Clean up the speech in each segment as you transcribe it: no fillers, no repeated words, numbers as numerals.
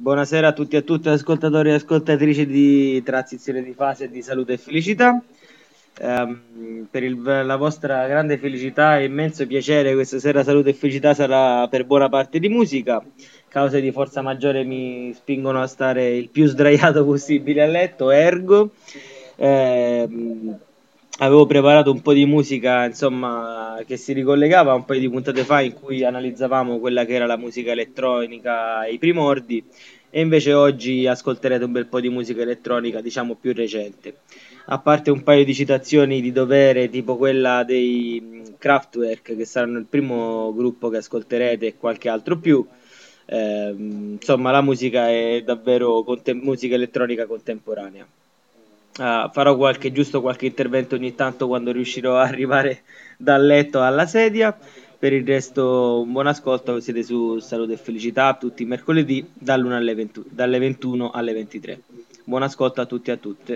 Buonasera a tutti e a tutte, ascoltatori e ascoltatrici di Transizione di Fase di Salute e Felicità. La vostra grande felicità e immenso piacere, questa sera Salute e Felicità sarà per buona parte di musica. Cause di forza maggiore mi spingono a stare il più sdraiato possibile a letto, ergo. Ehm, Avevo preparato un po' di musica, insomma, che si ricollegava a un paio di puntate fa in cui analizzavamo quella che era la musica elettronica ai primordi, e invece oggi ascolterete un bel po' di musica elettronica, diciamo più recente. A parte un paio di citazioni di dovere, tipo quella dei Kraftwerk, che saranno il primo gruppo che ascolterete, e qualche altro più. Insomma, la musica è davvero musica elettronica contemporanea. Farò giusto qualche intervento ogni tanto quando riuscirò a arrivare dal letto alla sedia. Per il resto, un buon ascolto. Siete su Salute e Felicità tutti i mercoledì dalle 21 alle 23. Buon ascolto a tutti e a tutte.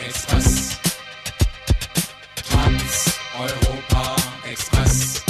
Express. Trans-Europa Express.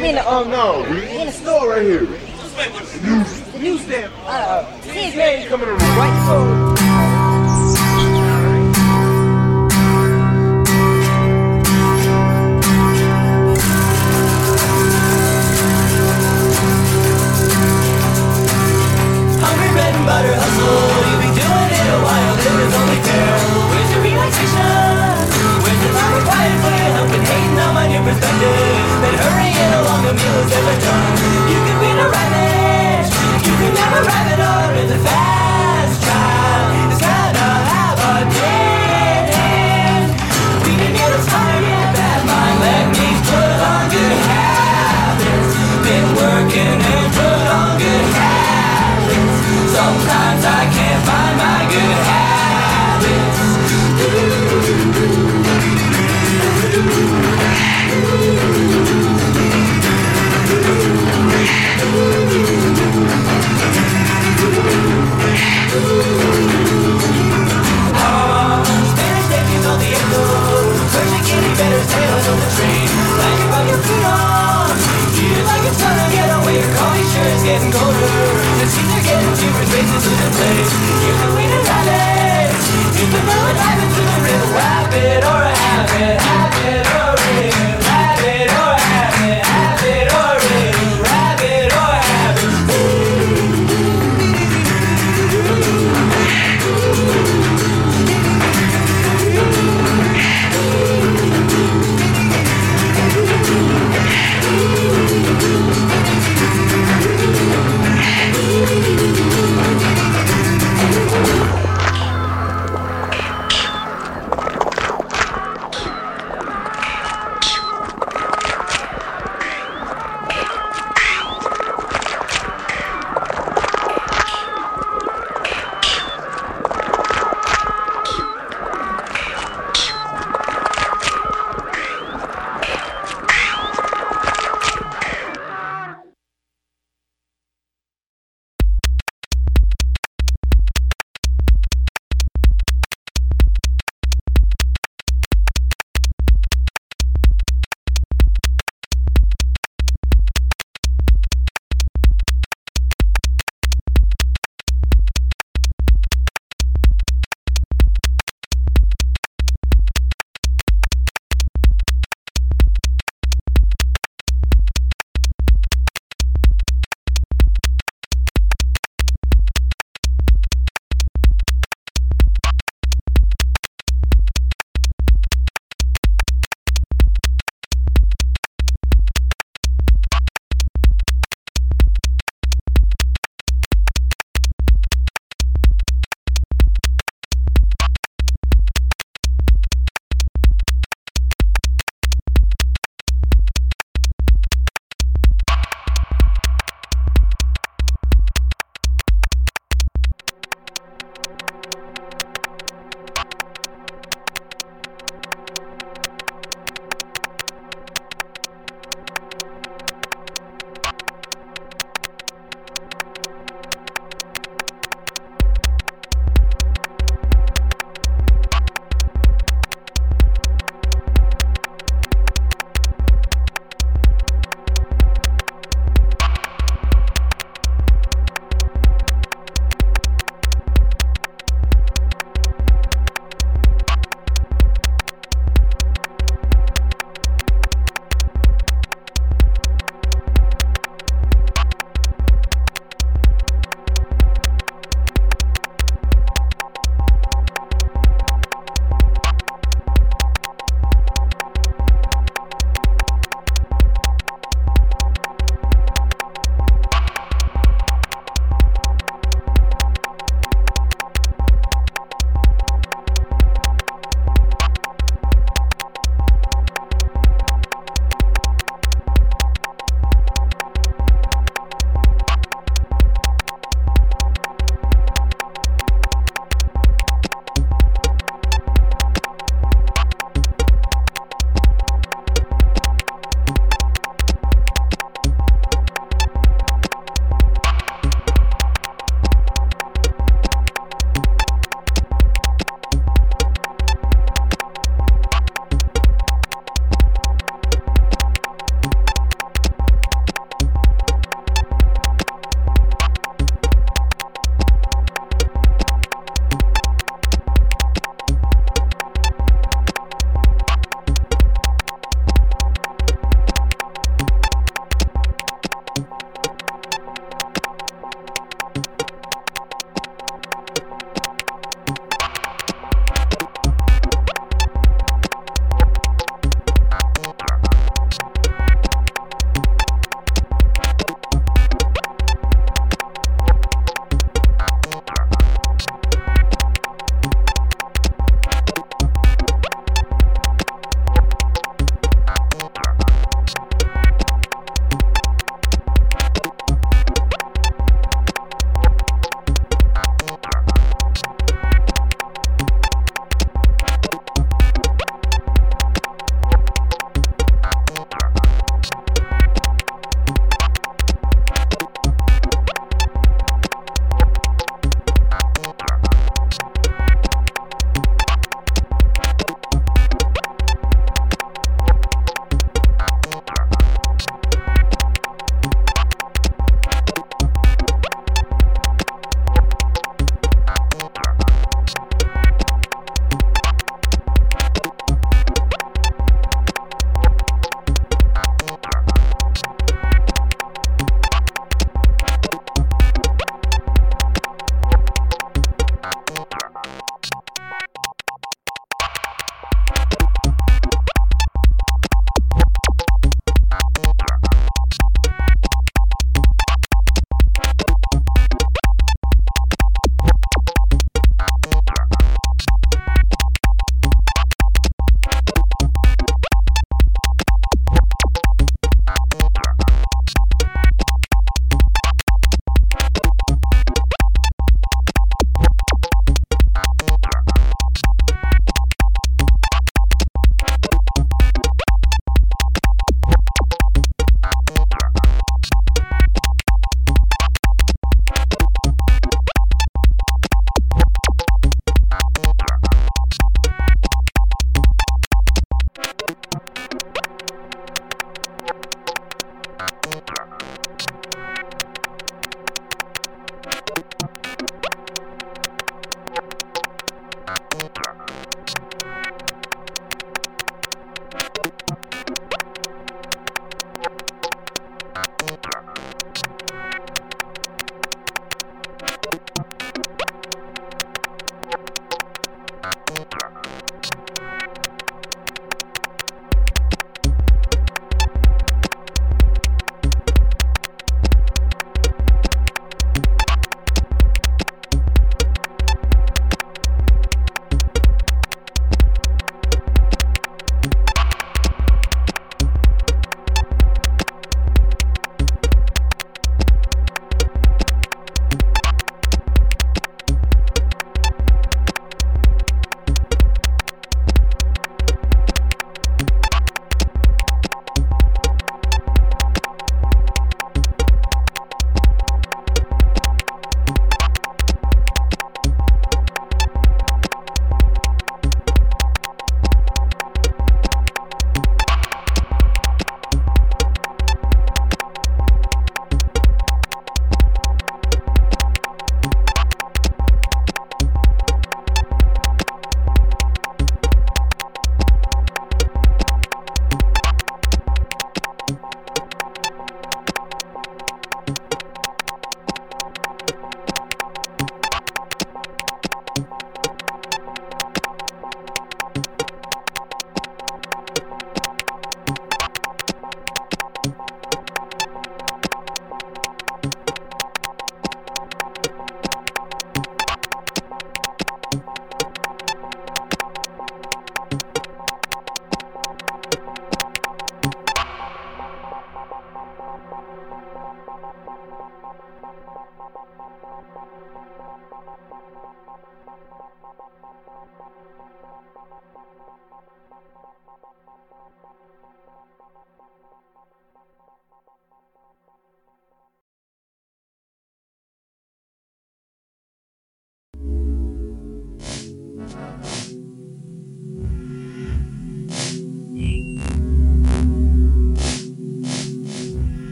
You mean the no, you mean the store right here. the newsstand? See his name coming on the right phone. Butter hustle, you've been doing it a while, it was only fair. Where's the relaxation? Where's the time required for your help and hating on my new perspective? Been hurrying along, the meal is never done. You can be the rabbit, you can have a rabbit or it's a fast trial. It's kinda have a dead end. We can get us started in bad mind, let me put on good habits. Been working and put on good habits. Sometimes I can't find my good habits. Spanish ladies on the echo, Persian kitty better sailors on the train. Like you rub your feet on, feel like it's gonna get away. Your coffee sure is getting colder. The seats are getting cheaper, spaces in the place. You're the way to rabbit. You can know what happens to a real rabbit or a habit. Habit or a real rabbit or a habit. Habit or a real rabbit or a habit.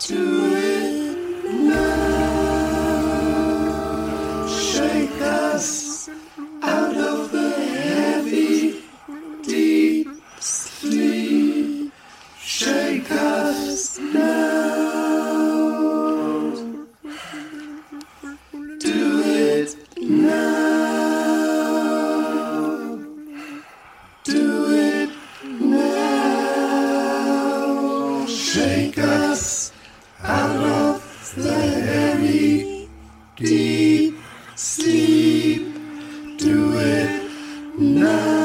Shake us out of the heavy, deep sleep. Shake us now. Do it now. Do it now. Shake us out of the heavy, deep sleep. Do it now.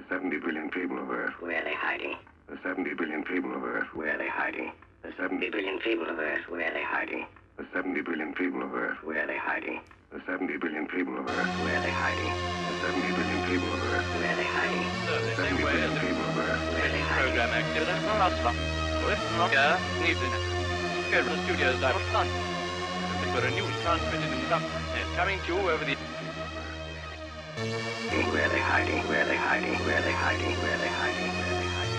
70 billion people of Earth. Where are they hiding? The 70 billion people of Earth. Where are they hiding? The 70 billion people of Earth. Where are they hiding? The 70 billion people of Earth. Where are they hiding? The 70 billion people of Earth. Where are they hiding? The 70 billion people of Earth. Where are they hiding? The 70 billion people of Earth. Where are they hiding? Program activity from us. With Nokia, needed. Federal Studios, London. For a news transmitted in subnet coming to you over the. Where are they hiding? Where are they hiding? Where are they hiding? Where are they hiding? Where are they hiding?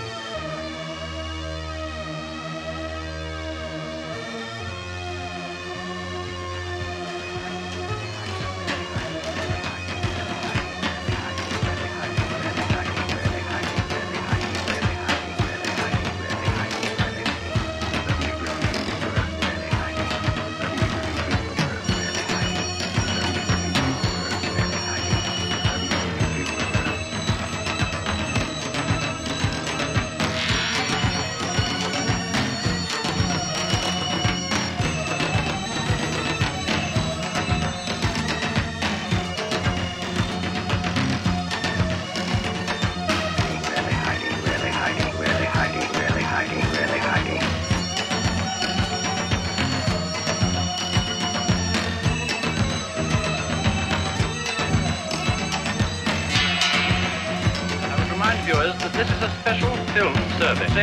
Viewers that this is a special film service.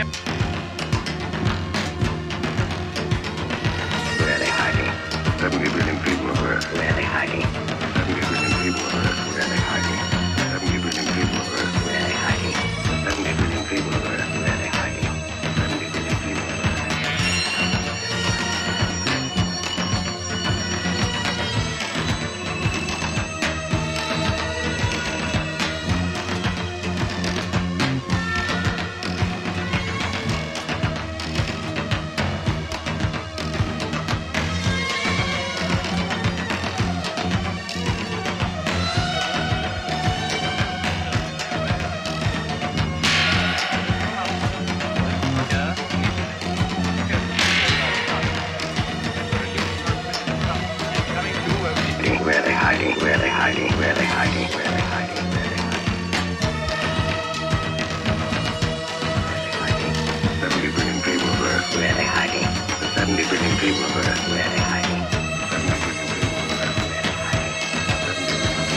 Where are they hiding? 70 billion people of Earth. Where are they hiding? 70 billion people of Earth. Where are they hiding? 70 billion people of Earth. Where are they hiding? 70 billion people of Earth. Where are they hiding? 70 billion people of Earth. Where are they hiding? Where are they hiding? Where are they hiding? Where are they hiding? Where are they hiding? 70 billion people of Earth. Where are they hiding? The 70 billion people of Earth. Where are they hiding? 70 billion people of Earth. 70 billion people of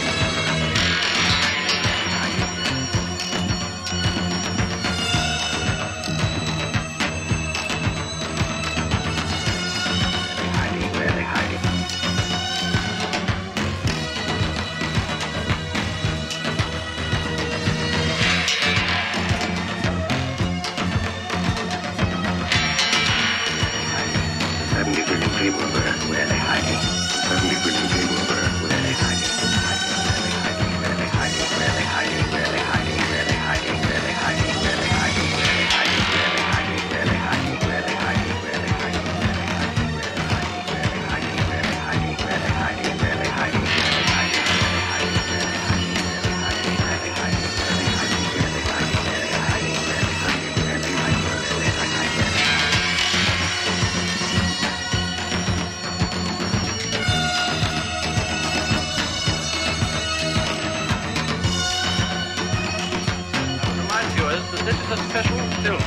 Hiding? Where are they hiding? people of Earth. Where are they hiding? 70 billion people of Earth. Where are they hiding? Where are they hiding? Where are they hiding? Where are they hiding? Where are they hiding? Where are they hiding? Where are they hiding? Where are they hiding? Where are they hiding? Where are they hiding? Where are they hiding? Where are they hiding? This is a special film.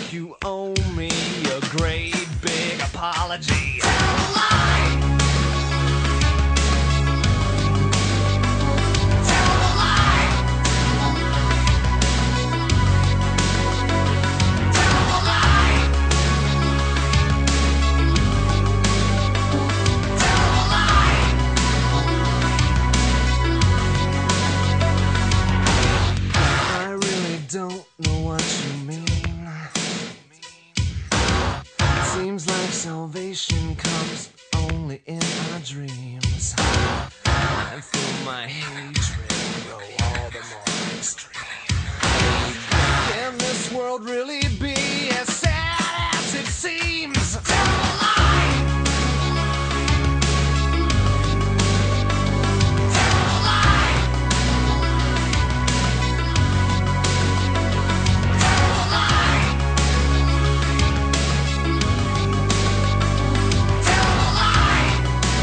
think you owe me a great big apology. Tell a lie! Tell a lie! Tell a lie! Tell a lie! I really don't know what you mean. Seems like salvation comes only in our dreams. I feel my hatred grow all the more extreme. Can this world really be as sad as it seems? Tell a lie! Tell a lie! Tell a lie! Tell a lie!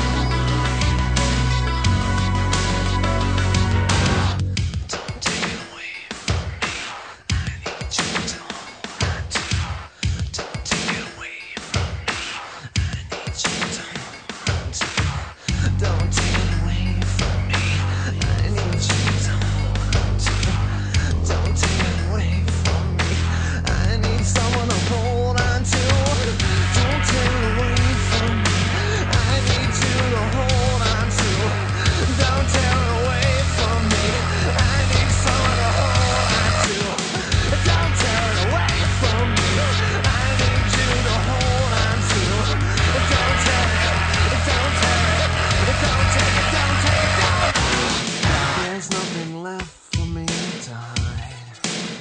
Don't take it away from me. I need you to hold on to. Don't take it away from me. I need you to hold on to. Don't take it away from me. I need you to hold on to. Don't take it away from me. I need someone to hold on to. Don't take it away from me. I need you to hold on to. Don't take it away from me. I need someone to hold on to. Don't take it away from me. I need you to hold on to. Don't take it. Don't take it. Don't take it. Don't take it. Don't. There's nothing left for me to hide.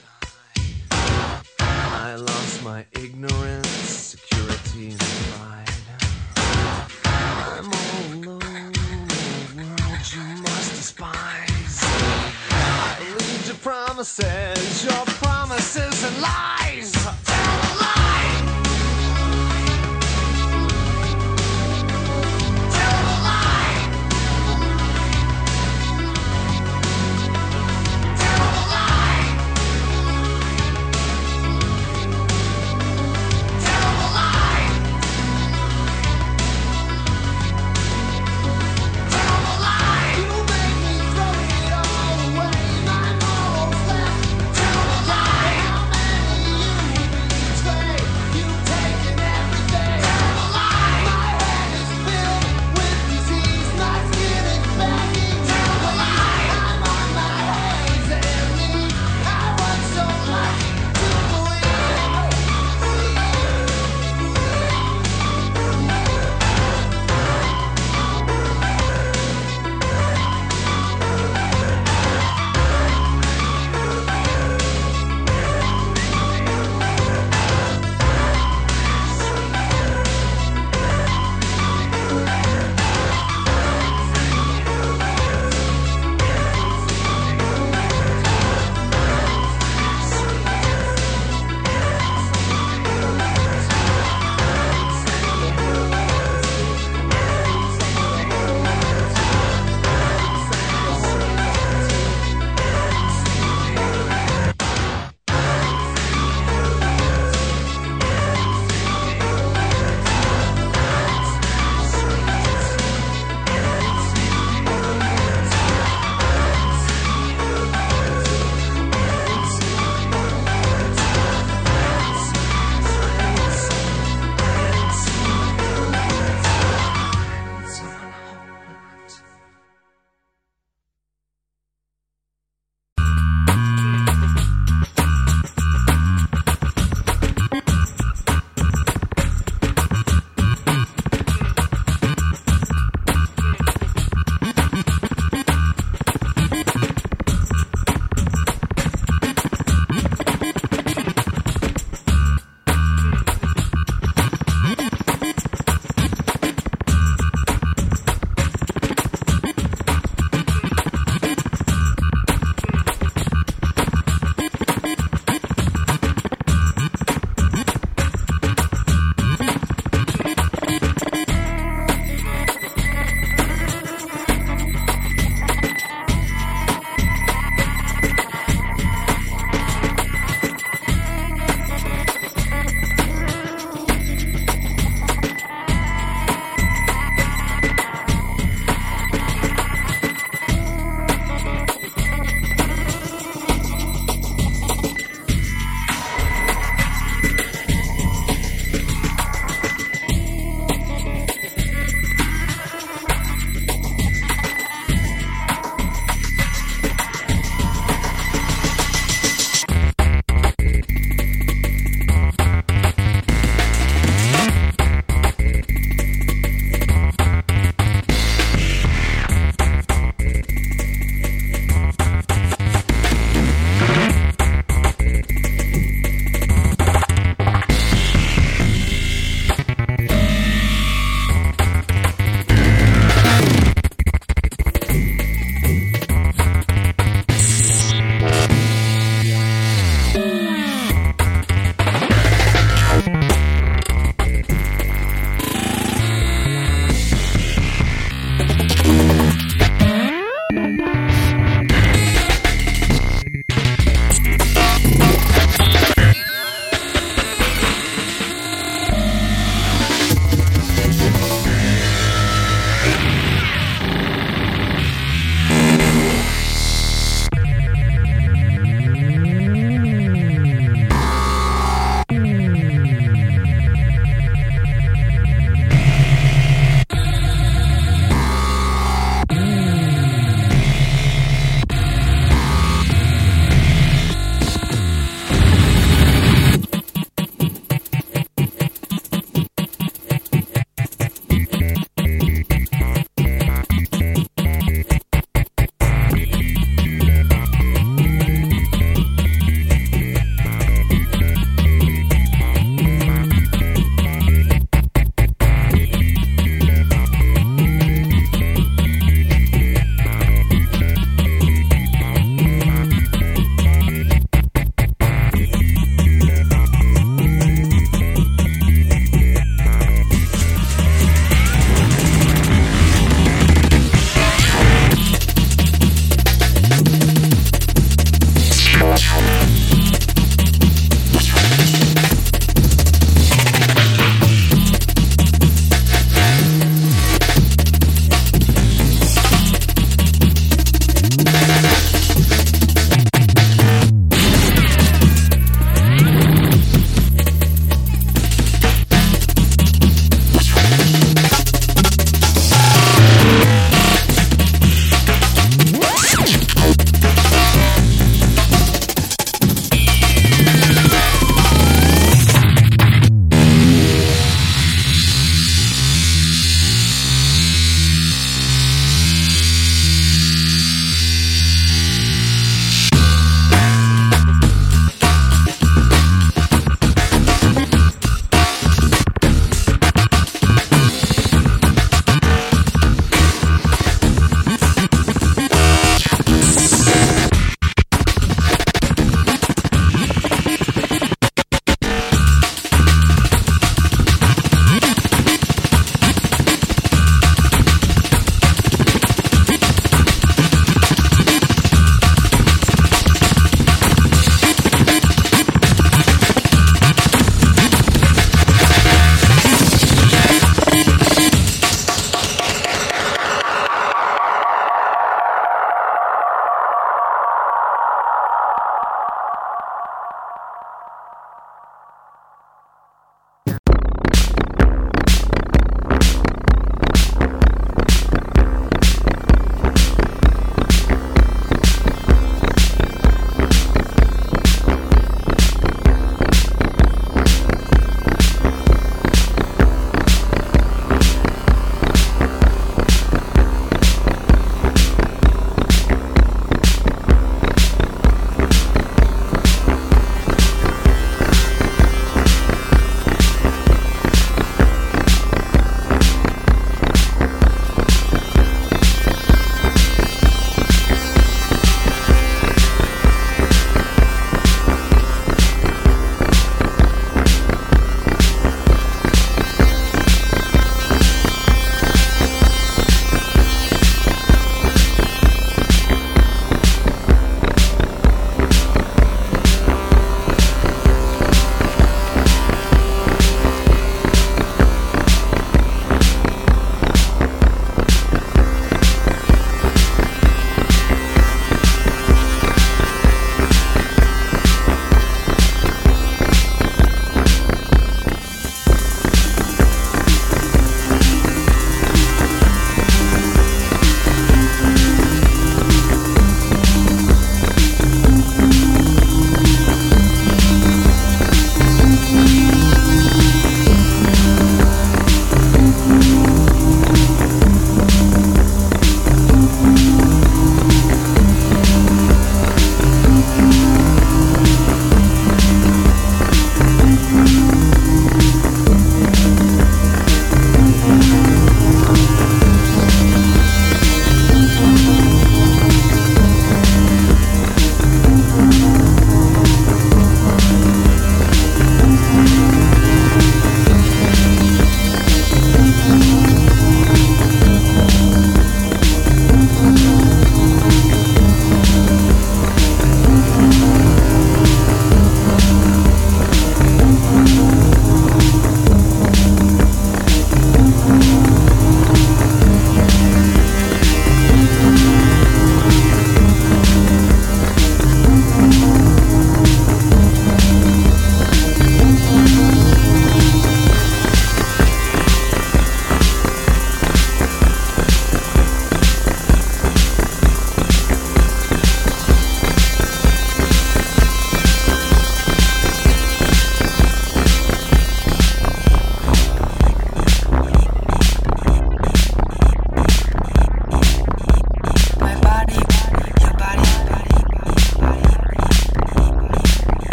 I lost my ignorance, security, and pride. I'm all alone in a world you must despise. I lead your promises and lies. Tell a lie! Tell a lie! Tell a lie! Tell a lie! Tell a lie! You make me throw it all away. My morals left. Tell a lie! How many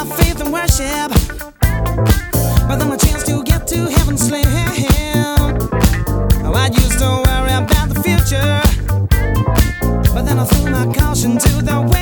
faith and worship, but then a chance to get to heaven slim. Oh, I used to worry about the future, but then I threw my caution to the wind.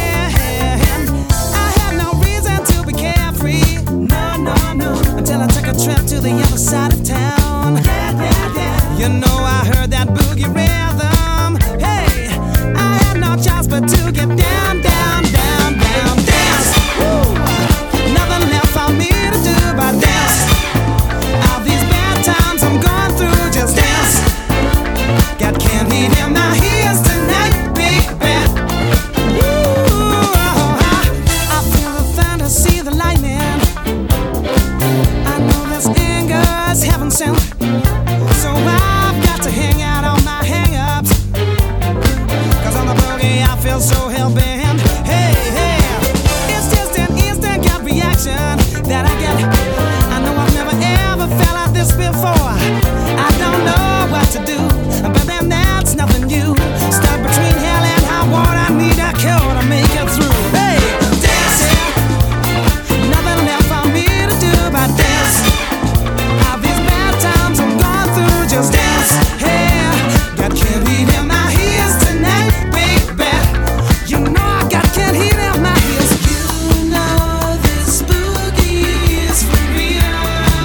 I had no reason to be carefree, no, until I took a trip to the other side of town. You know I heard that boogie rhythm. Hey, I had no choice but to get down, dance. Woo! Nothing left for me to do but dance. All these bad times I'm going through, just dance. Got candy in my ears tonight, baby. Woo! I feel the thunder, see the lightning. I know this anger is heaven sent, so I've got to hang out on my hang-ups. 'Cause on the boogie I feel so hell-bent. Hey, it's just an instant gut reaction that I get. I know I've never ever felt like this before. I don't know what to do, but then that's nothing new. Stuck between hell and high water, I need a cure to make it through. Hey, dancing, nothing left for me to do but dance. All these bad times I'm going through, just dance. Hey, got candy in my ears tonight, baby. You know I got candy in my ears. You know this boogie is for real.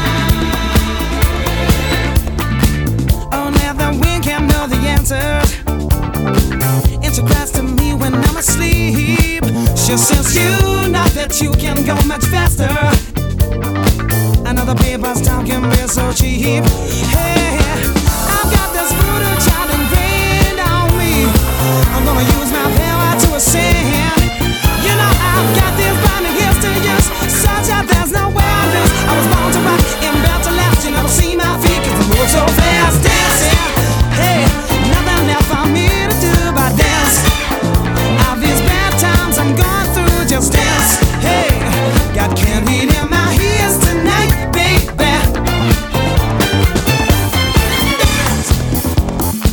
Only the wind can know the answers. It's a cries to me when I'm asleep. She says you know that you can go much faster. I know the people's talk can be so cheap. Hey, I've got this voodoo child ingrained on me. I'm gonna use my power to ascend. You know I've got this blinding gifts to use, such that there's no way I lose. I was born to rock and built to last. You never see my feet 'cause I move so fast. Dancing, hey, nothing left for me to do but dance. All these bad times I'm going through, just dance. Hey, got candy in my ears tonight, baby. Dance.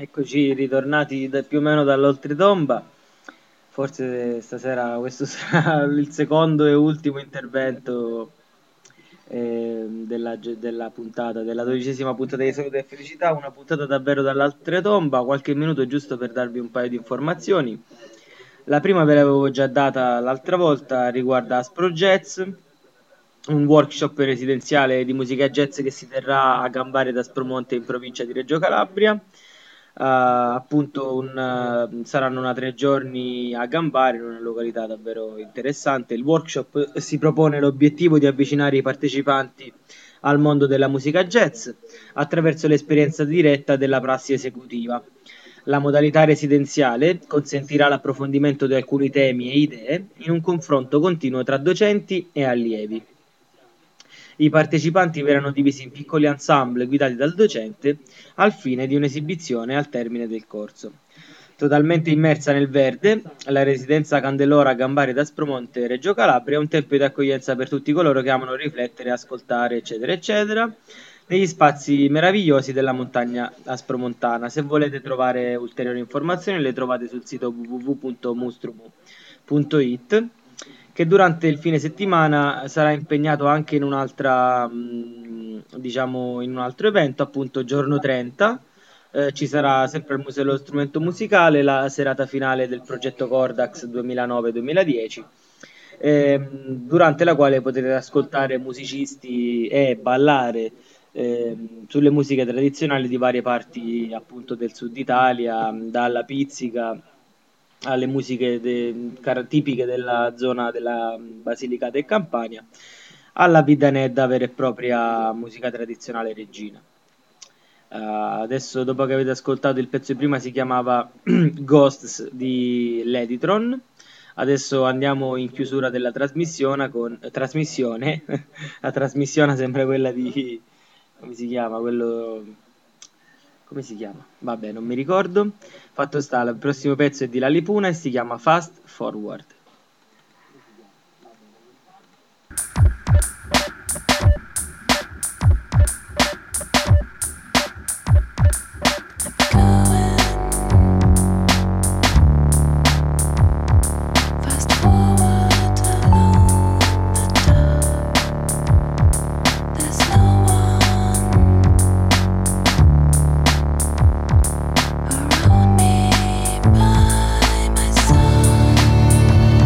Eccoci ritornati più o meno dall'oltretomba. Forse stasera questo sarà il secondo e ultimo intervento della puntata, della 12ª puntata di Salute e Felicità, una puntata davvero dall'oltretomba, qualche minuto giusto per darvi un paio di informazioni. La prima ve l'avevo già data l'altra volta, riguarda Aspro Jazz, un workshop residenziale di musica jazz che si terrà a Gambare d'Aspromonte in provincia di Reggio Calabria. Appunto saranno 3 giorni a Gambare, in una località davvero interessante. Il workshop si propone l'obiettivo di avvicinare i partecipanti al mondo della musica jazz attraverso l'esperienza diretta della prassi esecutiva. La modalità residenziale consentirà l'approfondimento di alcuni temi e idee in un confronto continuo tra docenti e allievi. I partecipanti verranno divisi in piccoli ensemble guidati dal docente al fine di un'esibizione al termine del corso. Totalmente immersa nel verde, la residenza Candelora Gambare d'Aspromonte Reggio Calabria è un tempio di accoglienza per tutti coloro che amano riflettere, ascoltare, eccetera, eccetera, negli spazi meravigliosi della montagna aspromontana. Se volete trovare ulteriori informazioni le trovate sul sito www.mustrumu.it, che durante il fine settimana sarà impegnato anche in un'altra, diciamo, in un altro evento, appunto giorno 30. Ci sarà sempre al Museo dello Strumento Musicale la serata finale del progetto Cordax 2009-2010, durante la quale potrete ascoltare musicisti e ballare sulle musiche tradizionali di varie parti appunto del sud Italia, dalla pizzica alle musiche tipiche della zona della Basilicata e Campania, alla bidanedda vera e propria musica tradizionale reggina. Adesso, dopo che avete ascoltato il pezzo di prima, si chiamava Ghosts di Leditron. Adesso andiamo in chiusura della trasmissione la trasmissione sembra quella di, come si chiama quello, come si chiama? Vabbè, non mi ricordo. Fatto sta, il prossimo pezzo è di Lalipuna e si chiama Fast Forward. Around me by my side.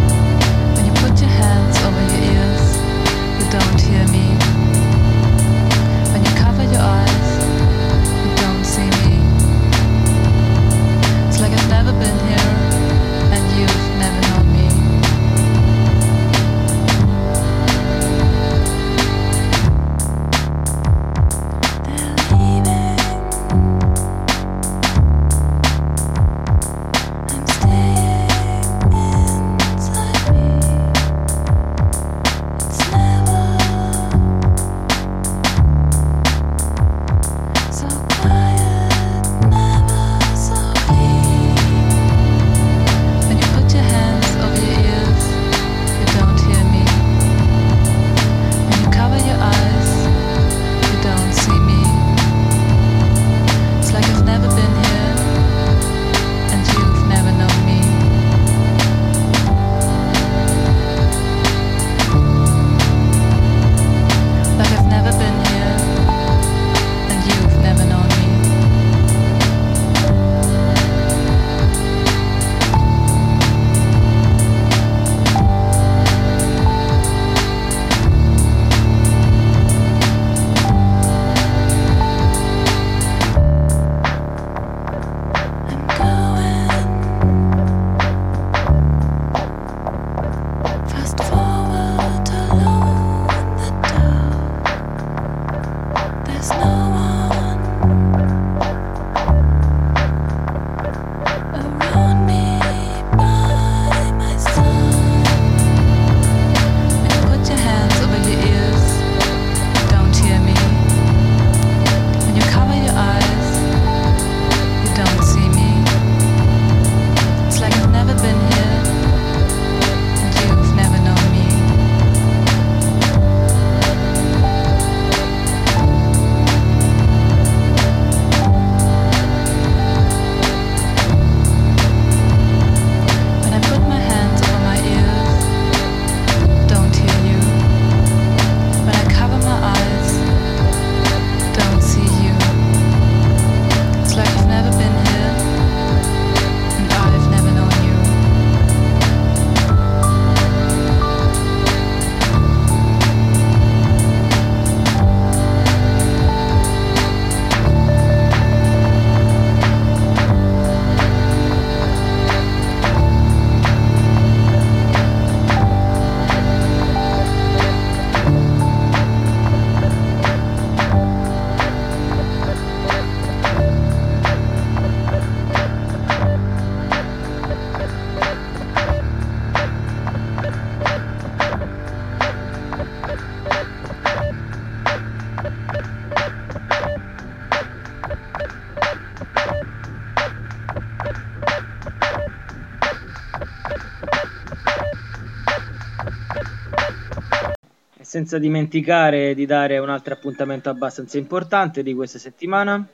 senza dimenticare di dare un altro appuntamento abbastanza importante di questa settimana.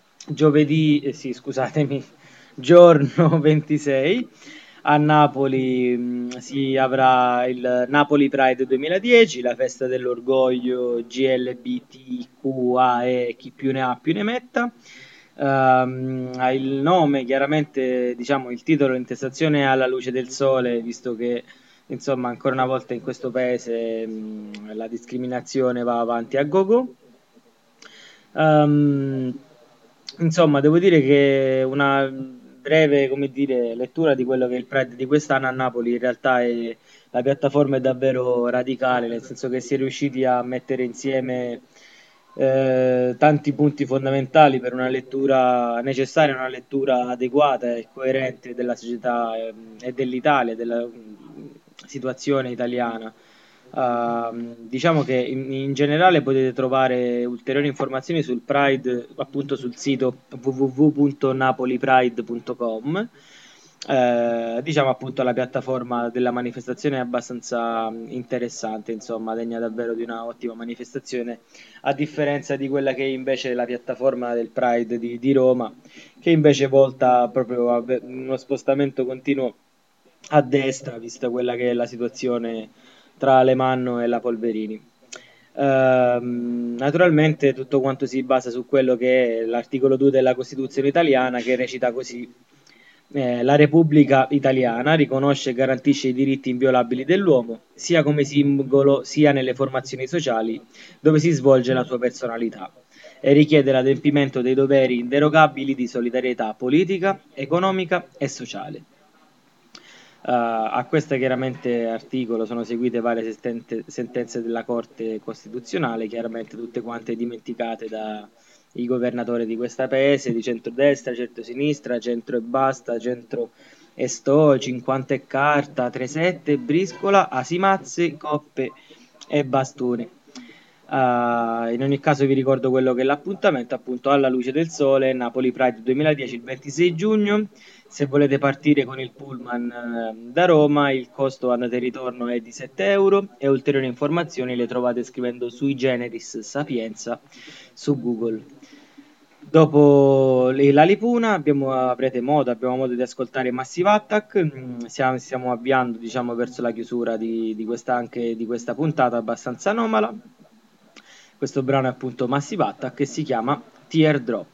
Giorno 26 a Napoli si avrà il Napoli Pride 2010, la festa dell'orgoglio GLBTQAE, chi più ne ha più ne metta. Ha il nome, chiaramente, diciamo, il titolo, l'intestazione è Alla luce del sole, visto che insomma ancora una volta in questo paese la discriminazione va avanti a gogo. Insomma, devo dire che una breve, come dire, lettura di quello che è il Pride di quest'anno a Napoli, in realtà la piattaforma è davvero radicale, nel senso che si è riusciti a mettere insieme tanti punti fondamentali per una lettura necessaria, una lettura adeguata e coerente della società e dell'Italia, della situazione italiana. Diciamo che in generale potete trovare ulteriori informazioni sul Pride appunto sul sito www.napolipride.com. Diciamo appunto la piattaforma della manifestazione è abbastanza interessante, insomma, degna davvero di una ottima manifestazione, a differenza di quella che è invece la piattaforma del Pride di Roma, che invece volta proprio a uno spostamento continuo a destra, vista quella che è la situazione tra Alemanno e la Polverini. Naturalmente tutto quanto si basa su quello che è l'articolo 2 della Costituzione italiana, che recita così: la Repubblica Italiana riconosce e garantisce i diritti inviolabili dell'uomo, sia come singolo sia nelle formazioni sociali dove si svolge la sua personalità, e richiede l'adempimento dei doveri inderogabili di solidarietà politica, economica e sociale. A questo chiaramente articolo sono seguite varie sentenze della Corte Costituzionale, chiaramente tutte quante dimenticate dai governatori di questo paese, di centrodestra, centrosinistra, centro e basta, centro e sto, 50 e carta, 37, briscola, asimazze, coppe e bastoni. In ogni caso vi ricordo quello che è l'appuntamento, appunto alla luce del sole, Napoli Pride 2010 il 26 giugno. Se volete partire con il pullman da Roma, il costo andata e ritorno è di 7 euro e ulteriori informazioni le trovate scrivendo Sui Generis Sapienza su Google. Dopo la Lipuna abbiamo modo di ascoltare Massive Attack. Stiamo avviando, diciamo, verso la chiusura di questa puntata abbastanza anomala. Questo brano è appunto Massive Attack e si chiama Teardrop.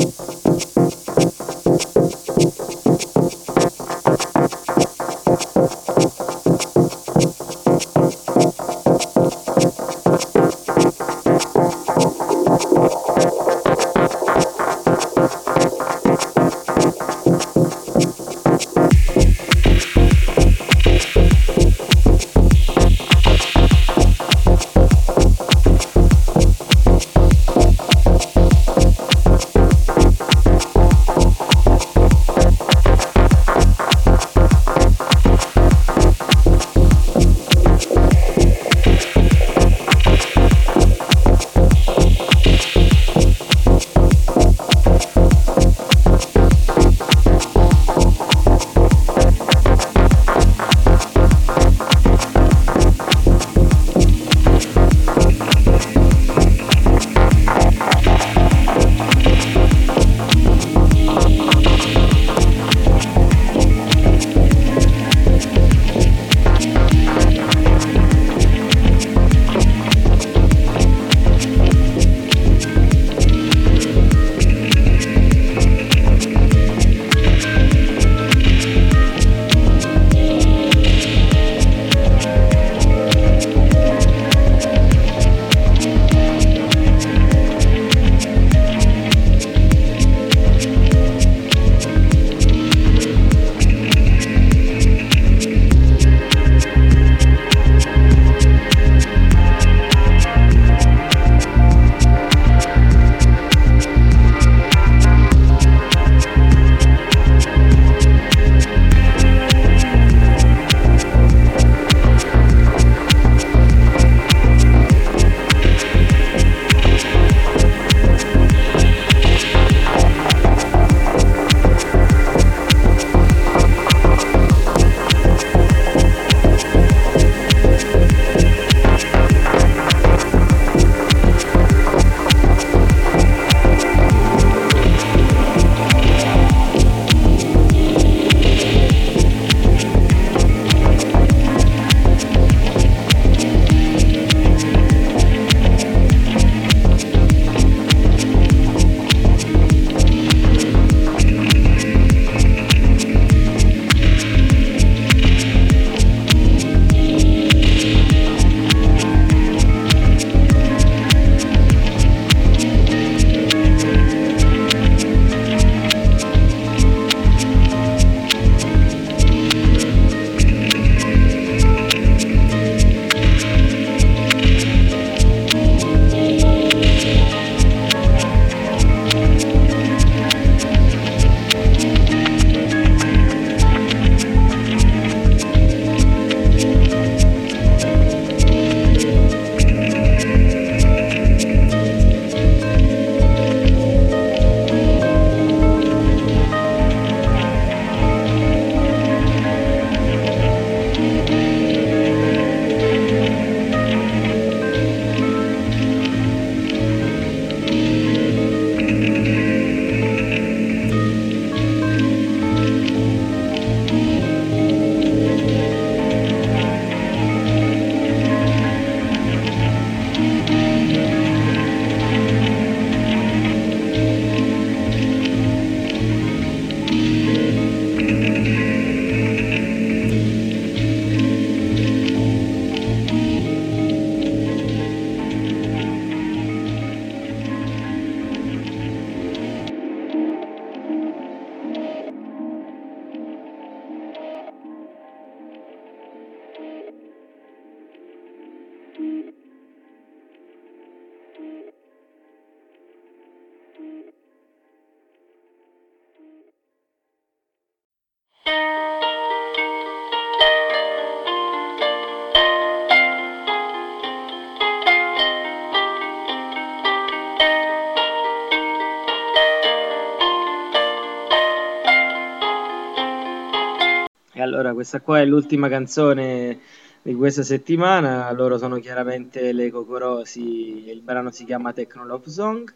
E allora questa qua è l'ultima canzone di questa settimana, loro sono chiaramente le Cocorosi, il brano si chiama Techno Love Song,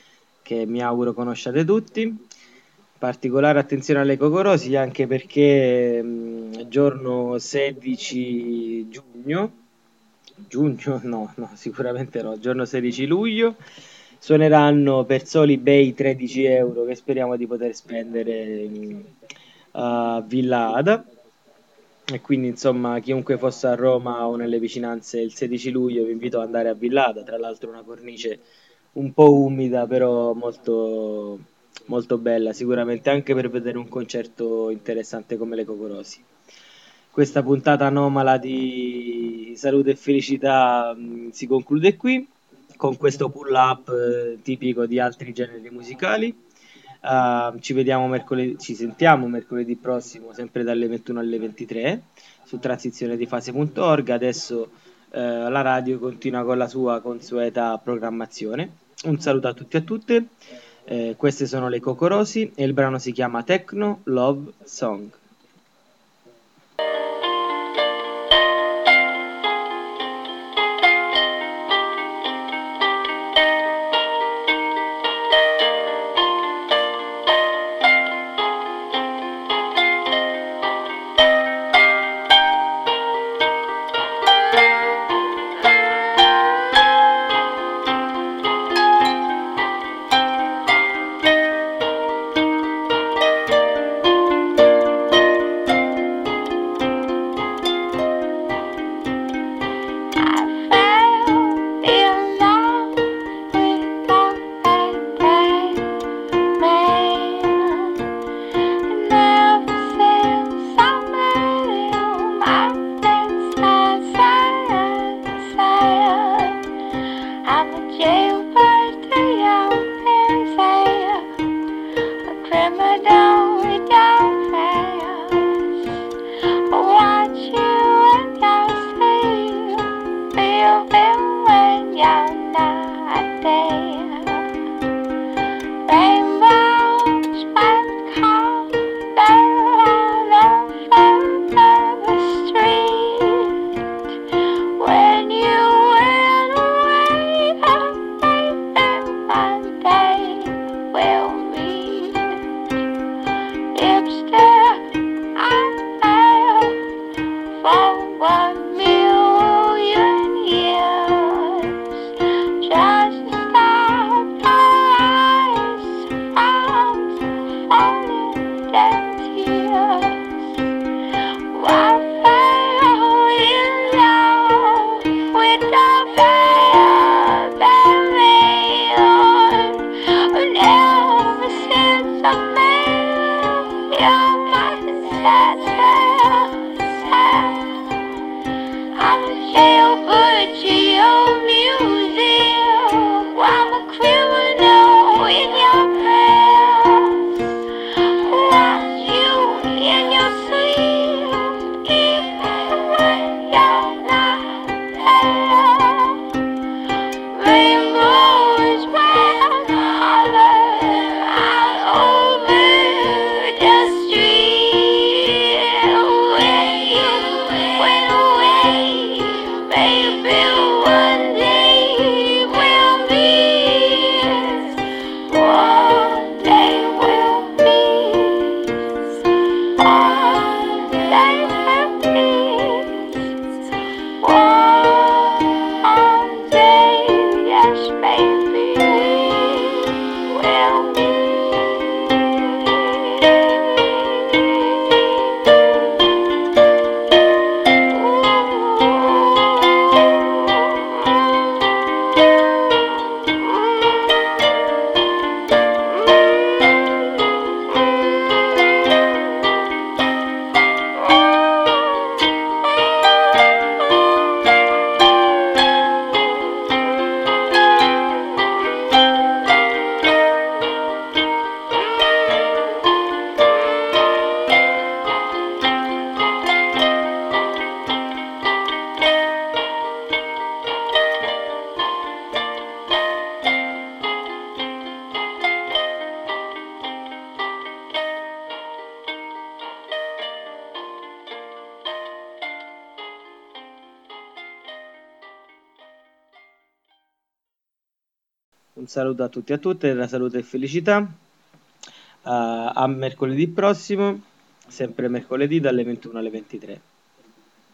che mi auguro conosciate tutti. Particolare attenzione alle Cocorosi anche perché giorno 16 giugno, no, sicuramente no, giorno 16 luglio suoneranno per soli bei 13 euro che speriamo di poter spendere a Villa Ada. E quindi insomma chiunque fosse a Roma o nelle vicinanze il 16 luglio vi invito ad andare a Villa Ada, tra l'altro una cornice un po' umida però molto, molto bella, sicuramente anche per vedere un concerto interessante come le Cocorosi. Questa puntata anomala di salute e felicità si conclude qui con questo pull up tipico di altri generi musicali. Ci sentiamo mercoledì prossimo, sempre dalle 21 alle 23 su transizionedifase.org. Adesso la radio continua con la sua consueta programmazione. Un saluto a tutti e a tutte. Queste sono le Cocorosi e il brano si chiama Techno Love Song. Un saluto a tutti e a tutte, della salute e felicità. A mercoledì prossimo, sempre mercoledì dalle 21 alle 23.